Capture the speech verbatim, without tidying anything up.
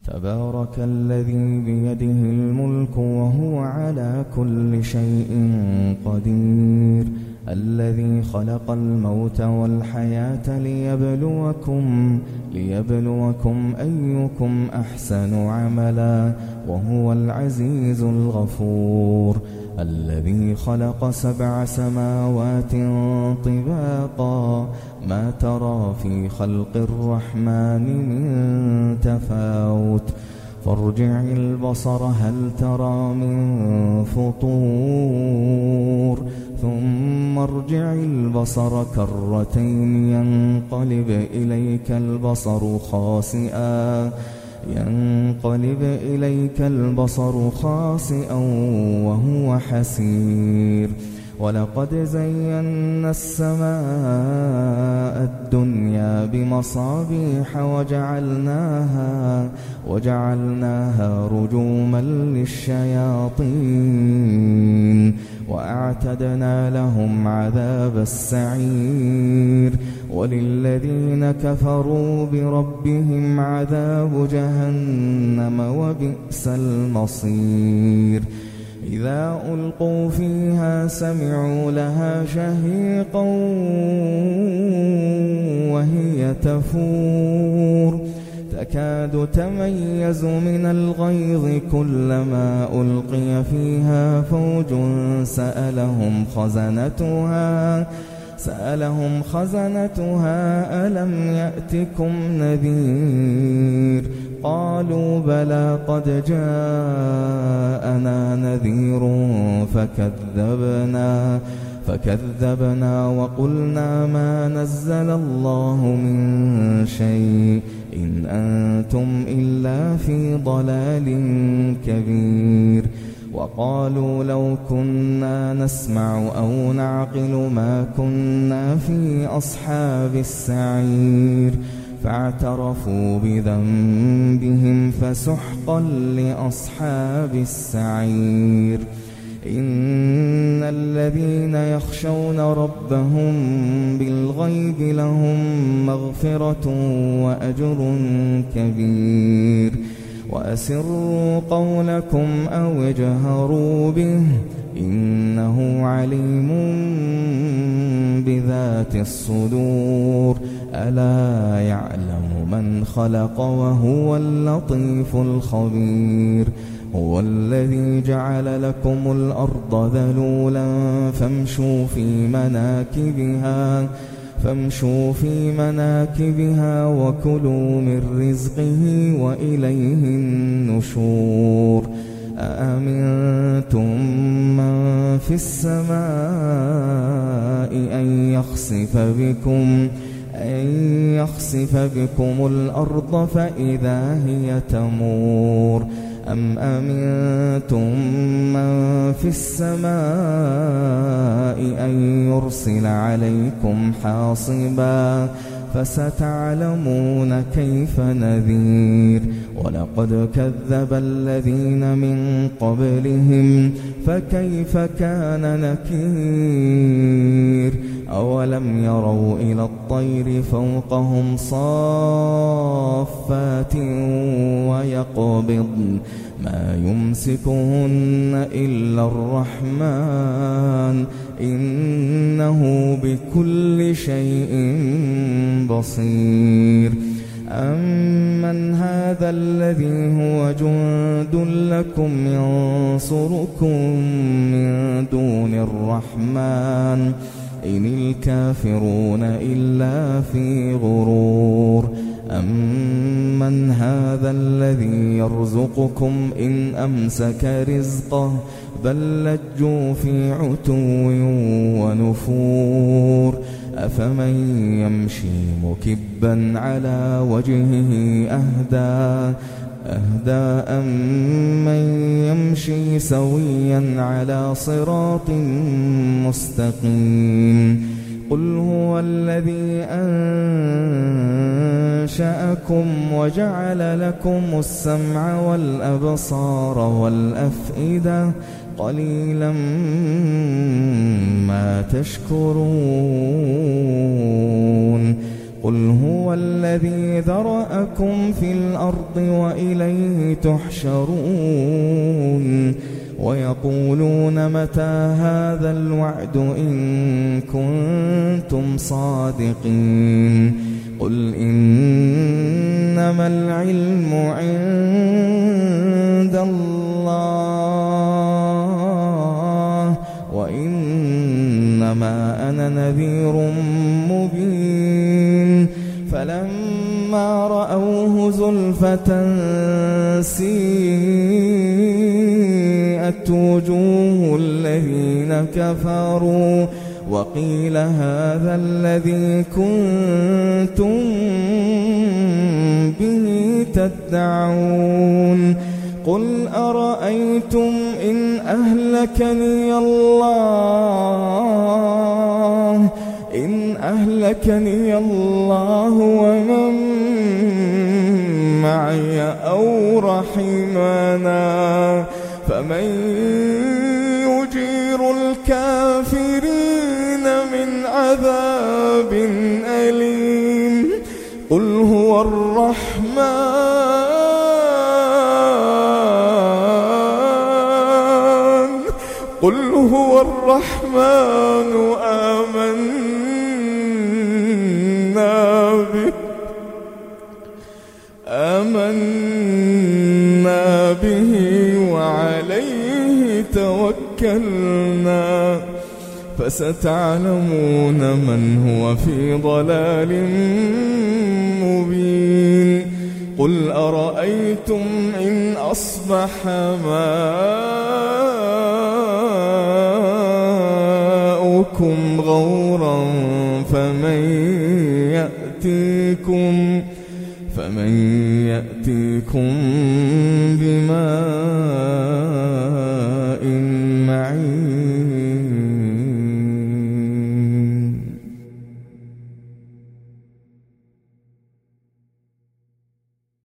تبارك الذي بيده الملك وهو على كل شيء قدير، الذي خلق الموت والحياة ليبلوكم ليبلوكم أيكم أحسن عملا وهو العزيز الغفور، الذي خلق سبع سماوات طباقا ما ترى في خلق الرحمن من تفاوت فارجع البصر هل ترى من فطور ثم ارجع البصر كرتين ينقلب إليك البصر خاسئا ينقلب إليك البصر خاسئا وهو حسير، ولقد زينا السماء الدنيا بمصابيح وجعلناها وجعلناها رجوما للشياطين وأعتدنا لهم عذاب السعير، وللذين كفروا بربهم عذاب جهنم وبئس المصير. إذا ألقوا فيها سمعوا لها شهيقا وهي تفور تكاد تميز من الغيظ كلما ألقي فيها فوج سألهم خزنتها سألهم خزنتها ألم يأتكم نذير قالوا بلى قد جاءنا نذير فكذبنا فكذبنا وقلنا ما نزل الله من شيء إن أنتم إلا في ضلال كبير، وقالوا لو كنا نسمع أو نعقل ما كنا في أصحاب السعير فاعترفوا بذنبهم فسحقا لأصحاب السعير. إن الذين يخشون ربهم بالغيب لهم مغفرة وأجر كبير، وأسروا قولكم أو اجهروا به إنه عليم بذات الصدور ألا يعلم من خلق وهو اللطيف الخبير. هو الذي جعل لكم الأرض ذلولا فامشوا في مناكبها فامشوا في مناكبها وكلوا من رزقه وإليه النشور. أأمنتم من في السماء أن يخسف بكم أن يخسف بكم الأرض فإذا هي تمور أم أمنتم من في السماء أن يرسل عليكم حاصبا فستعلمون كيف نذير. ولقد كذب الذين من قبلهم فكيف كان نكير. أولم يروا إلى الطير فوقهم صافات ويقبضن ما يمسكهن إلا الرحمن إنه بكل شيء بصير. أمن هذا الذي هو جند لكم ينصركم من دون الرحمن إن الكافرون إلا في غرور. أمن هذا الذي يرزقكم إن أمسك رزقه بل لجوا في عتو ونفور. أفمن يمشي مكبا على وجهه أهدى أهدى أمن يمشي سويا على صراط مستقيم. قل هو الذي أنشأكم وجعل لكم السمع والأبصار والأفئدة قليلا ما تشكرون. قل هو الذي ذرأكم في الأرض وإليه تحشرون ويقولون متى هذا الوعد إن كنتم صادقين قل إنما العلم عند الله وإنما أنا نذير مبين فلما رأوه زلفة سيئت وجوه الذين كفروا وقيل هذا الذي كنتم به تدعون قل أرأيتم إن أهلكني الله إن أهلكني الله ومن معي أو رحمنا فمن يجير الكافرين من عذاب أليم قل هو الرحمن قل هو الرحمن آمنا به آمنا به وعليه توكلنا فستعلمون من هو في ضلال مبين قل أرأيتم إن أصبح ماؤكم غورا فمن يأتيكم فمن يأتيكم بماء